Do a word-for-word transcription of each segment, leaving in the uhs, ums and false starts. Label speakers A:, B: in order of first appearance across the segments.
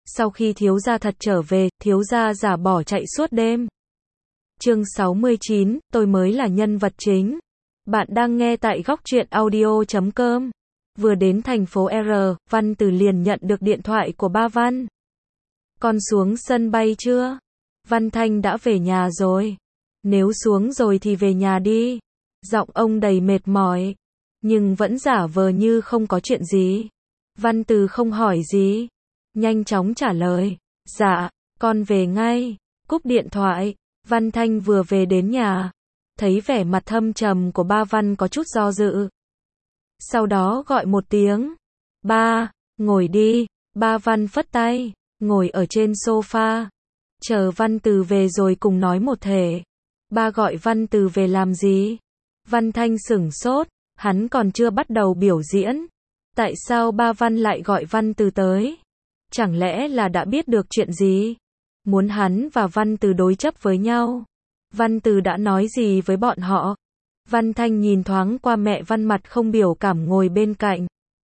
A: Sau khi thiếu gia thật trở về, thiếu gia giả bỏ chạy suốt đêm. Chương sáu mươi chín, tôi mới là nhân vật chính. Bạn đang nghe tại góc truyện audio chấm com. Vừa đến thành phố R, Văn Từ liền nhận được điện thoại của ba Văn. Con xuống sân bay chưa? Văn Thanh đã về nhà rồi. Nếu xuống rồi thì về nhà đi. Giọng ông đầy mệt mỏi, nhưng vẫn giả vờ như không có chuyện gì. Văn Từ không hỏi gì, nhanh chóng trả lời, dạ, con về ngay. Cúp điện thoại, Văn Thanh vừa về đến nhà, thấy vẻ mặt thâm trầm của ba Văn có chút do dự. Sau đó gọi một tiếng, ba, ngồi đi. Ba Văn phất tay, ngồi ở trên sofa, chờ Văn Từ về rồi cùng nói một thể. Ba gọi Văn Từ về làm gì? Văn Thanh sửng sốt, hắn còn chưa bắt đầu biểu diễn. Tại sao ba Văn lại gọi Văn Từ tới? Chẳng lẽ là đã biết được chuyện gì? Muốn hắn và Văn Từ đối chấp với nhau? Văn Từ đã nói gì với bọn họ? Văn Thanh nhìn thoáng qua mẹ Văn mặt không biểu cảm ngồi bên cạnh.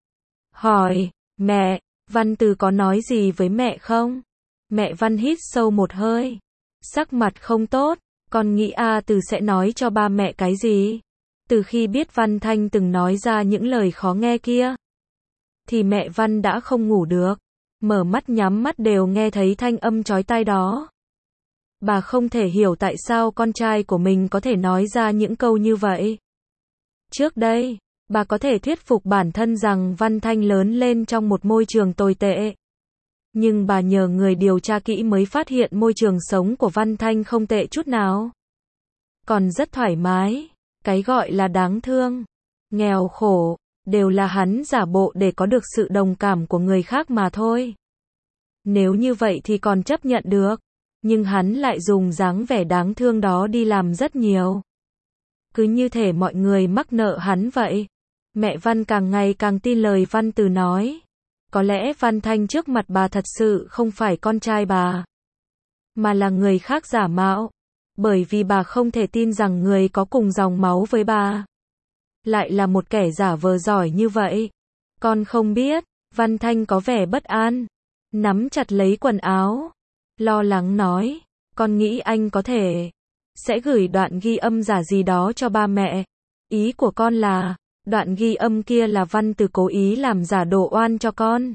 A: Hỏi, mẹ, Văn Từ có nói gì với mẹ không? Mẹ Văn hít sâu một hơi, sắc mặt không tốt. Con nghĩ A Từ sẽ nói cho ba mẹ cái gì? Từ khi biết Văn Thanh từng nói ra những lời khó nghe kia, thì mẹ Văn đã không ngủ được. Mở mắt nhắm mắt đều nghe thấy thanh âm chói tai đó. Bà không thể hiểu tại sao con trai của mình có thể nói ra những câu như vậy. Trước đây, bà có thể thuyết phục bản thân rằng Văn Thanh lớn lên trong một môi trường tồi tệ. Nhưng bà nhờ người điều tra kỹ mới phát hiện môi trường sống của Văn Thanh không tệ chút nào. Còn rất thoải mái. Cái gọi là đáng thương, nghèo khổ, đều là hắn giả bộ để có được sự đồng cảm của người khác mà thôi. Nếu như vậy thì còn chấp nhận được. Nhưng hắn lại dùng dáng vẻ đáng thương đó đi làm rất nhiều. Cứ như thể mọi người mắc nợ hắn vậy. Mẹ Văn càng ngày càng tin lời Văn Từ nói. Có lẽ Văn Thanh trước mặt bà thật sự không phải con trai bà, mà là người khác giả mạo. Bởi vì bà không thể tin rằng người có cùng dòng máu với bà lại là một kẻ giả vờ giỏi như vậy. Con không biết. Văn Thanh có vẻ bất an, nắm chặt lấy quần áo, lo lắng nói, con nghĩ anh có thể sẽ gửi đoạn ghi âm giả gì đó cho ba mẹ. Ý của con là, đoạn ghi âm kia là Văn Từ cố ý làm giả đổ oan cho con.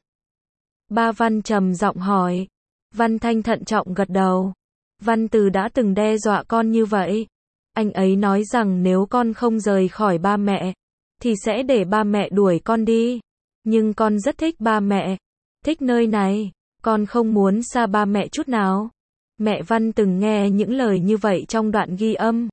A: Ba Văn trầm giọng hỏi. Văn Thanh thận trọng gật đầu. Văn Từ đã từng đe dọa con như vậy. Anh ấy nói rằng nếu con không rời khỏi ba mẹ, thì sẽ để ba mẹ đuổi con đi. Nhưng con rất thích ba mẹ, thích nơi này, con không muốn xa ba mẹ chút nào. Mẹ Văn từng nghe những lời như vậy trong đoạn ghi âm.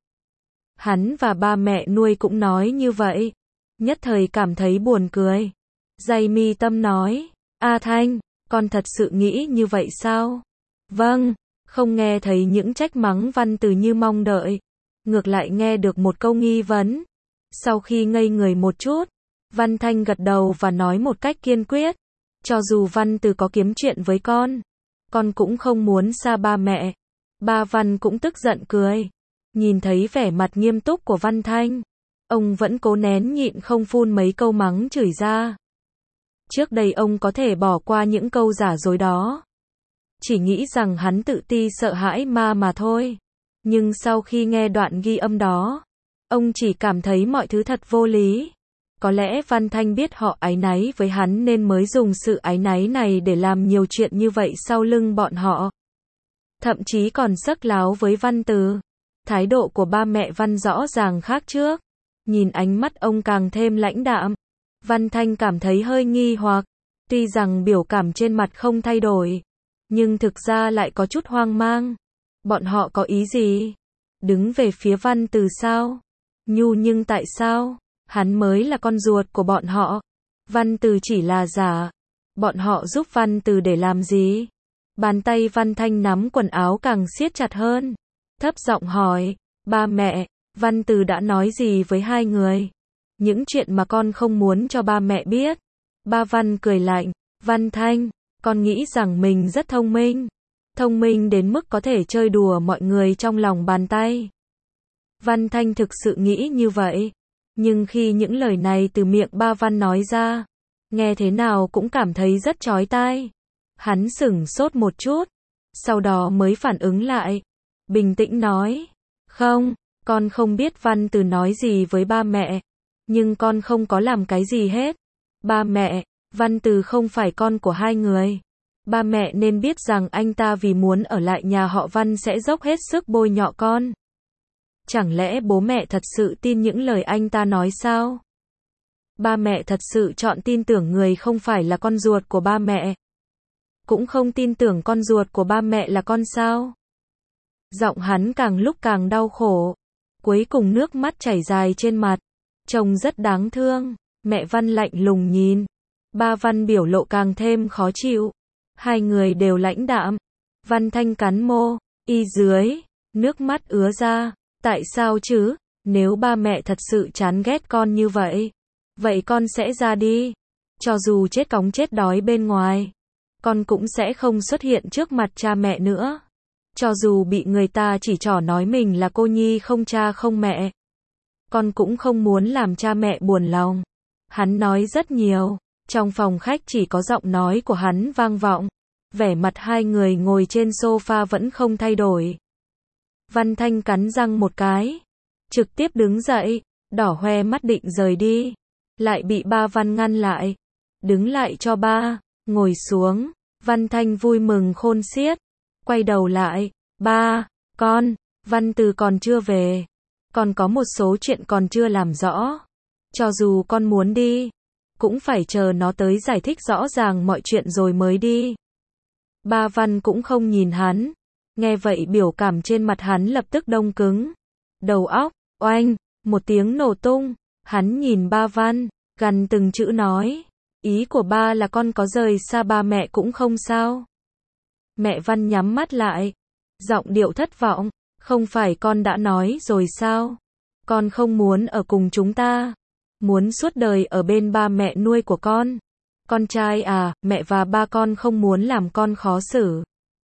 A: Hắn và ba mẹ nuôi cũng nói như vậy. Nhất thời cảm thấy buồn cười. Day mi tâm nói, A Thanh, con thật sự nghĩ như vậy sao? Vâng. Không nghe thấy những trách mắng Văn Từ như mong đợi. Ngược lại nghe được một câu nghi vấn. Sau khi ngây người một chút, Văn Thanh gật đầu và nói một cách kiên quyết. Cho dù Văn Từ có kiếm chuyện với con, con cũng không muốn xa ba mẹ. Ba Văn cũng tức giận cười. Nhìn thấy vẻ mặt nghiêm túc của Văn Thanh, ông vẫn cố nén nhịn không phun mấy câu mắng chửi ra. Trước đây ông có thể bỏ qua những câu giả dối đó. Chỉ nghĩ rằng hắn tự ti sợ hãi ma mà thôi. Nhưng sau khi nghe đoạn ghi âm đó, ông chỉ cảm thấy mọi thứ thật vô lý. Có lẽ Văn Thanh biết họ áy náy với hắn nên mới dùng sự áy náy này để làm nhiều chuyện như vậy sau lưng bọn họ. Thậm chí còn sấc láo với Văn Từ. Thái độ của ba mẹ Văn rõ ràng khác trước. Nhìn ánh mắt ông càng thêm lãnh đạm. Văn Thanh cảm thấy hơi nghi hoặc. Tuy rằng biểu cảm trên mặt không thay đổi, nhưng thực ra lại có chút hoang mang. Bọn họ có ý gì? Đứng về phía Văn Từ sao? Nhu nhưng tại sao? Hắn mới là con ruột của bọn họ. Văn Từ chỉ là giả. Bọn họ giúp Văn Từ để làm gì? Bàn tay Văn Thanh nắm quần áo càng siết chặt hơn. Thấp giọng hỏi, ba mẹ, Văn Từ đã nói gì với hai người? Những chuyện mà con không muốn cho ba mẹ biết. Ba Văn cười lạnh, Văn Thanh, con nghĩ rằng mình rất thông minh. Thông minh đến mức có thể chơi đùa mọi người trong lòng bàn tay. Văn Thanh thực sự nghĩ như vậy. Nhưng khi những lời này từ miệng ba Văn nói ra, nghe thế nào cũng cảm thấy rất chói tai. Hắn sửng sốt một chút, sau đó mới phản ứng lại, bình tĩnh nói, không, con không biết Văn Từ nói gì với ba mẹ, nhưng con không có làm cái gì hết. Ba mẹ, Văn Từ không phải con của hai người. Ba mẹ nên biết rằng anh ta vì muốn ở lại nhà họ Văn sẽ dốc hết sức bôi nhọ con. Chẳng lẽ bố mẹ thật sự tin những lời anh ta nói sao? Ba mẹ thật sự chọn tin tưởng người không phải là con ruột của ba mẹ. Cũng không tin tưởng con ruột của ba mẹ là con sao? Giọng hắn càng lúc càng đau khổ. Cuối cùng nước mắt chảy dài trên mặt. Trông rất đáng thương. Mẹ Văn lạnh lùng nhìn. Ba Văn biểu lộ càng thêm khó chịu. Hai người đều lãnh đạm. Văn Thanh cắn môi, y dưới, nước mắt ứa ra. Tại sao chứ? Nếu ba mẹ thật sự chán ghét con như vậy, vậy con sẽ ra đi. Cho dù chết cóng chết đói bên ngoài, con cũng sẽ không xuất hiện trước mặt cha mẹ nữa. Cho dù bị người ta chỉ trỏ nói mình là cô nhi không cha không mẹ, con cũng không muốn làm cha mẹ buồn lòng. Hắn nói rất nhiều. Trong phòng khách chỉ có giọng nói của hắn vang vọng. Vẻ mặt hai người ngồi trên sofa vẫn không thay đổi. Văn Thanh cắn răng một cái, trực tiếp đứng dậy, đỏ hoe mắt định rời đi. Lại bị ba Văn ngăn lại. Đứng lại cho ba, ngồi xuống. Văn Thanh vui mừng khôn xiết. Quay đầu lại, ba, con, Văn Từ còn chưa về. Còn có một số chuyện còn chưa làm rõ. Cho dù con muốn đi, cũng phải chờ nó tới giải thích rõ ràng mọi chuyện rồi mới đi. Ba Văn cũng không nhìn hắn. Nghe vậy biểu cảm trên mặt hắn lập tức đông cứng. Đầu óc, oanh, một tiếng nổ tung. Hắn nhìn ba Văn, gằn từng chữ nói. Ý của ba là con có rời xa ba mẹ cũng không sao. Mẹ Văn nhắm mắt lại. Giọng điệu thất vọng. Không phải con đã nói rồi sao? Con không muốn ở cùng chúng ta. Muốn suốt đời ở bên ba mẹ nuôi của con. Con trai à, mẹ và ba con không muốn làm con khó xử.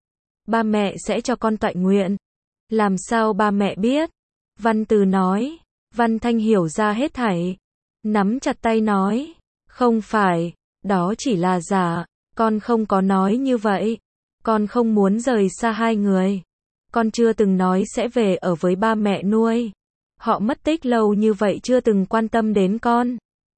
A: Ba mẹ sẽ cho con toại nguyện. Làm sao ba mẹ biết? Văn Từ nói. Văn Thanh hiểu ra hết thảy. Nắm chặt tay nói. Không phải, đó chỉ là giả. Con không có nói như vậy. Con không muốn rời xa hai người. Con chưa từng nói sẽ về ở với ba mẹ nuôi. Họ mất tích lâu như vậy chưa từng quan tâm đến con.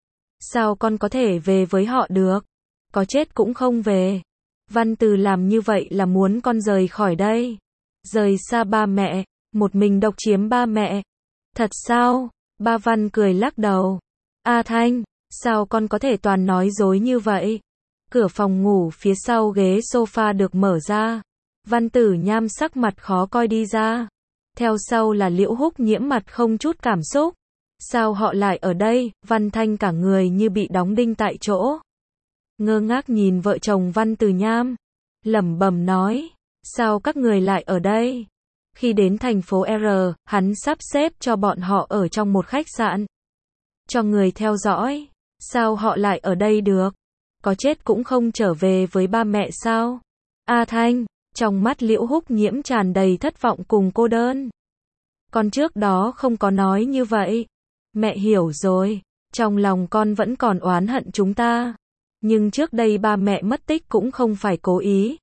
A: Sao con có thể về với họ được? Có chết cũng không về. Văn Từ làm như vậy là muốn con rời khỏi đây. Rời xa ba mẹ, một mình độc chiếm ba mẹ. Thật sao? Ba Văn cười lắc đầu. A Thanh, sao con có thể toàn nói dối như vậy? Cửa phòng ngủ phía sau ghế sofa được mở ra. Văn Tử Nham sắc mặt khó coi đi ra. Theo sau là Liễu Húc Nhiễm mặt không chút cảm xúc. Sao họ lại ở đây? Văn Thanh cả người như bị đóng đinh tại chỗ. Ngơ ngác nhìn vợ chồng Văn Tử Nham. Lẩm bẩm nói. Sao các người lại ở đây? Khi đến thành phố R, hắn sắp xếp cho bọn họ ở trong một khách sạn. Cho người theo dõi. Sao họ lại ở đây được? Có chết cũng không trở về với ba mẹ sao? A Thanh, trong mắt Liễu Húc Nhiễm tràn đầy thất vọng cùng cô đơn. Con trước đó không có nói như vậy. Mẹ hiểu rồi, trong lòng con vẫn còn oán hận chúng ta. Nhưng trước đây ba mẹ mất tích cũng không phải cố ý.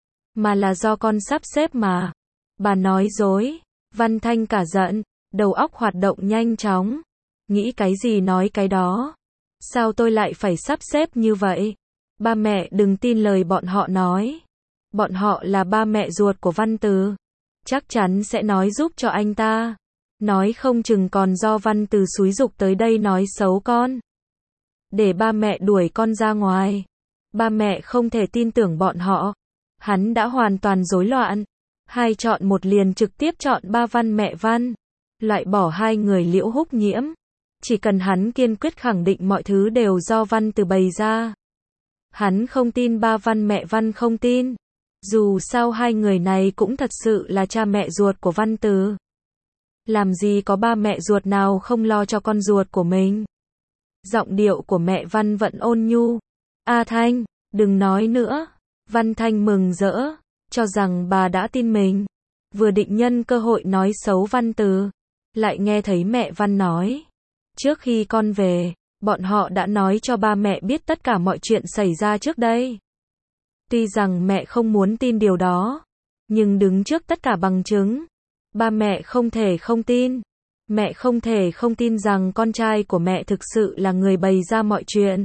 A: Mà là do con sắp xếp mà. Bà nói dối. Văn Thanh cả giận, đầu óc hoạt động nhanh chóng. Nghĩ cái gì nói cái đó. Sao tôi lại phải sắp xếp như vậy? Ba mẹ đừng tin lời bọn họ nói. Bọn họ là ba mẹ ruột của Văn Từ. Chắc chắn sẽ nói giúp cho anh ta. Nói không chừng còn do Văn Từ xúi giục tới đây nói xấu con. Để ba mẹ đuổi con ra ngoài. Ba mẹ không thể tin tưởng bọn họ. Hắn đã hoàn toàn rối loạn. Hai chọn một liền trực tiếp chọn ba Văn mẹ Văn. Loại bỏ hai người Liễu Húc Nhiễm. Chỉ cần hắn kiên quyết khẳng định mọi thứ đều do Văn Từ bày ra. Hắn không tin ba Văn mẹ Văn không tin. Dù sao hai người này cũng thật sự là cha mẹ ruột của Văn Từ. Làm gì có ba mẹ ruột nào không lo cho con ruột của mình. Giọng điệu của mẹ Văn vẫn ôn nhu. A Thanh, đừng nói nữa. Văn Thanh mừng rỡ, cho rằng bà đã tin mình. Vừa định nhân cơ hội nói xấu Văn Từ. Lại nghe thấy mẹ Văn nói. Trước khi con về, bọn họ đã nói cho ba mẹ biết tất cả mọi chuyện xảy ra trước đây. Tuy rằng mẹ không muốn tin điều đó, nhưng đứng trước tất cả bằng chứng, ba mẹ không thể không tin. Mẹ không thể không tin rằng con trai của mẹ thực sự là người bày ra mọi chuyện.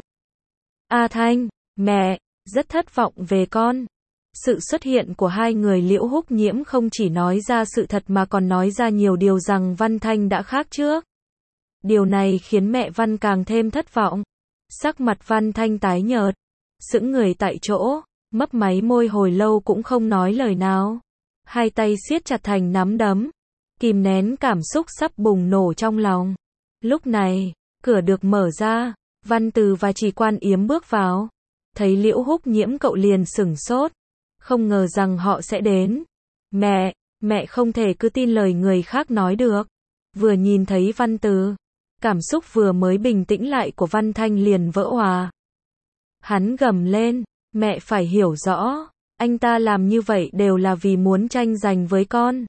A: A Thanh, mẹ, rất thất vọng về con. Sự xuất hiện của hai người Liễu Húc Nhiễm không chỉ nói ra sự thật mà còn nói ra nhiều điều rằng Văn Thanh đã khác trước. Điều này khiến mẹ Văn càng thêm thất vọng. Sắc mặt Văn Thanh tái nhợt, sững người tại chỗ, mấp máy môi hồi lâu cũng không nói lời nào. Hai tay siết chặt thành nắm đấm, kìm nén cảm xúc sắp bùng nổ trong lòng. Lúc này, cửa được mở ra, Văn Từ và Trì Quan Yếm bước vào. Thấy Liễu Húc Nhiễm cậu liền sửng sốt, không ngờ rằng họ sẽ đến. Mẹ, mẹ không thể cứ tin lời người khác nói được. Vừa nhìn thấy Văn Từ, cảm xúc vừa mới bình tĩnh lại của Văn Thanh liền vỡ òa. Hắn gầm lên, mẹ phải hiểu rõ, anh ta làm như vậy đều là vì muốn tranh giành với con.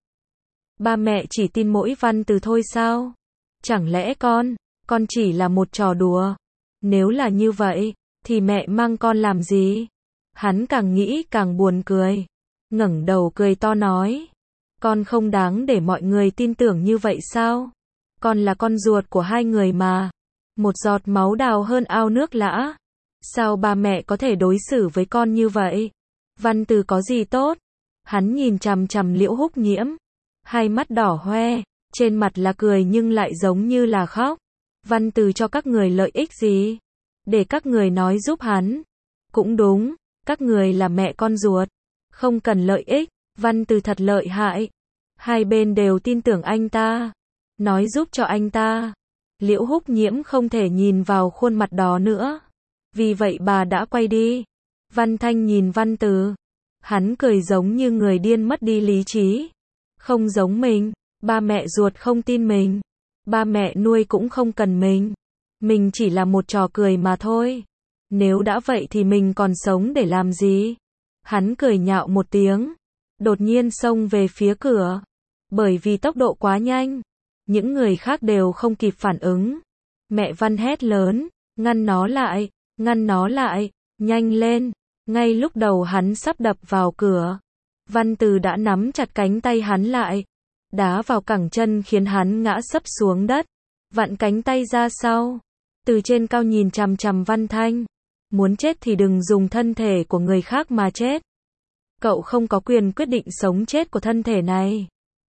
A: Ba mẹ chỉ tin mỗi Văn Từ thôi sao? Chẳng lẽ con, con chỉ là một trò đùa? Nếu là như vậy, thì mẹ mang con làm gì? Hắn càng nghĩ càng buồn cười, ngẩng đầu cười to nói, con không đáng để mọi người tin tưởng như vậy sao? Con là con ruột của hai người mà, một giọt máu đào hơn ao nước lã. Sao ba mẹ có thể đối xử với con như vậy? Văn Từ có gì tốt? Hắn nhìn chằm chằm Liễu Húc Nhiễm, hai mắt đỏ hoe, trên mặt là cười nhưng lại giống như là khóc. Văn Từ cho các người lợi ích gì? Để các người nói giúp hắn. Cũng đúng, các người là mẹ con ruột, không cần lợi ích. Văn Từ thật lợi hại, hai bên đều tin tưởng anh ta, nói giúp cho anh ta. Liễu Húc Nhiễm không thể nhìn vào khuôn mặt đó nữa, vì vậy bà đã quay đi. Văn Thanh nhìn Văn Từ, hắn cười giống như người điên mất đi lý trí. Không giống mình, ba mẹ ruột không tin mình, ba mẹ nuôi cũng không cần mình, mình chỉ là một trò cười mà thôi. Nếu đã vậy thì mình còn sống để làm gì? Hắn cười nhạo một tiếng, đột nhiên xông về phía cửa. Bởi vì tốc độ quá nhanh, những người khác đều không kịp phản ứng. Mẹ Văn hét lớn, ngăn nó lại, ngăn nó lại, nhanh lên. Ngay lúc đầu hắn sắp đập vào cửa, Văn Từ đã nắm chặt cánh tay hắn lại, đá vào cẳng chân khiến hắn ngã sấp xuống đất, vặn cánh tay ra sau, từ trên cao nhìn chằm chằm Văn Thanh. Muốn chết thì đừng dùng thân thể của người khác mà chết. Cậu không có quyền quyết định sống chết của thân thể này.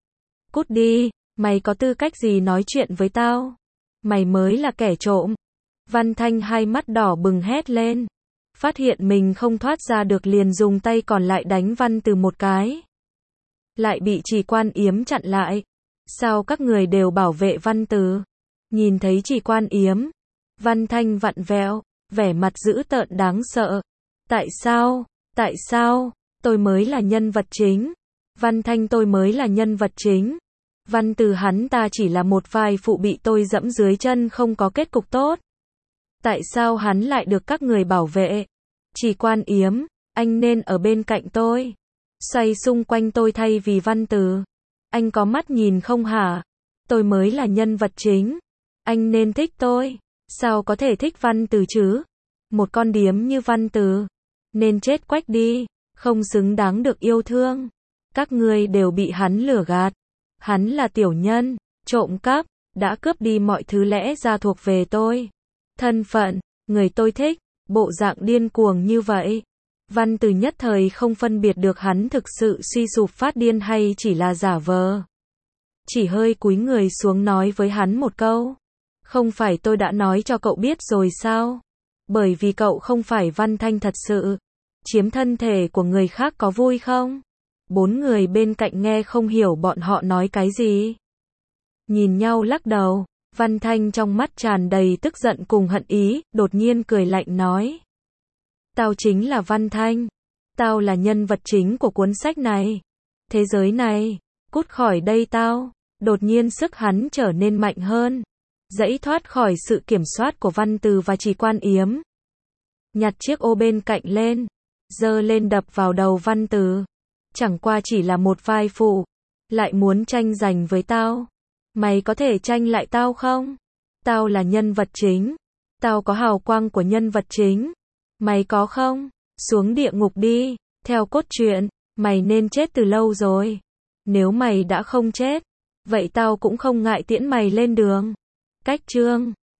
A: Cút đi, mày có tư cách gì nói chuyện với tao? Mày mới là kẻ trộm. Văn Thanh hai mắt đỏ bừng hét lên. Phát hiện mình không thoát ra được liền dùng tay còn lại đánh Văn Từ một cái. Lại bị Trì Quan Yếm chặn lại. Sao các người đều bảo vệ Văn Từ? Nhìn thấy Trì Quan Yếm, Văn Thanh vặn vẹo, vẻ mặt dữ tợn đáng sợ. Tại sao? Tại sao? Tôi mới là nhân vật chính. Văn Thanh tôi mới là nhân vật chính. Văn Từ hắn ta chỉ là một vai phụ bị tôi dẫm dưới chân không có kết cục tốt. Tại sao hắn lại được các người bảo vệ? Trì Quan Yếm, anh nên ở bên cạnh tôi, xoay xung quanh tôi thay vì Văn Từ. Anh có mắt nhìn không hả? Tôi mới là nhân vật chính. Anh nên thích tôi. Sao có thể thích Văn Từ chứ? Một con điếm như Văn Từ nên chết quách đi, không xứng đáng được yêu thương. Các ngươi đều bị hắn lừa gạt. Hắn là tiểu nhân, trộm cắp, đã cướp đi mọi thứ lẽ ra thuộc về tôi. Thân phận, người tôi thích, bộ dạng điên cuồng như vậy. Văn Từ nhất thời không phân biệt được hắn thực sự suy sụp phát điên hay chỉ là giả vờ. Chỉ hơi cúi người xuống nói với hắn một câu. Không phải tôi đã nói cho cậu biết rồi sao? Bởi vì cậu không phải Văn Thanh thật sự. Chiếm thân thể của người khác có vui không? Bốn người bên cạnh nghe không hiểu bọn họ nói cái gì. Nhìn nhau lắc đầu, Văn Thanh trong mắt tràn đầy tức giận cùng hận ý, đột nhiên cười lạnh nói. Tao chính là Văn Thanh. Tao là nhân vật chính của cuốn sách này. Thế giới này, cút khỏi đây tao. Đột nhiên sức hắn trở nên mạnh hơn. Dãy thoát khỏi sự kiểm soát của Văn Từ và Trì Quan Yếm. Nhặt chiếc ô bên cạnh lên, giơ lên đập vào đầu Văn Từ. Chẳng qua chỉ là một vai phụ, lại muốn tranh giành với tao. Mày có thể tranh lại tao không? Tao là nhân vật chính. Tao có hào quang của nhân vật chính. Mày có không? Xuống địa ngục đi. Theo cốt truyện, mày nên chết từ lâu rồi. Nếu mày đã không chết, vậy tao cũng không ngại tiễn mày lên đường. Cách chương